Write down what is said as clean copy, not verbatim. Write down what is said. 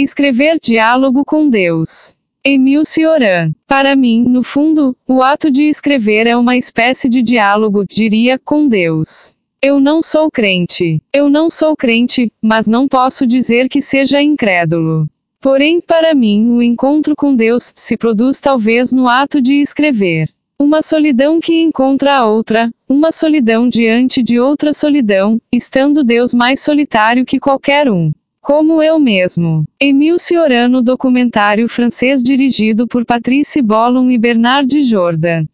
Escrever diálogo com Deus. Émile Cioran. Para mim, no fundo, o ato de escrever é uma espécie de diálogo, diria, com Deus. Eu não sou crente. Eu não sou crente, mas não posso dizer que seja incrédulo. Porém, para mim, o encontro com Deus se produz talvez no ato de escrever. Uma solidão que encontra a outra, uma solidão diante de outra solidão, estando Deus mais solitário que qualquer um. Como eu mesmo. Émile Cioran, no documentário francês dirigido por Patrice Ballon e Bernard Jourdan.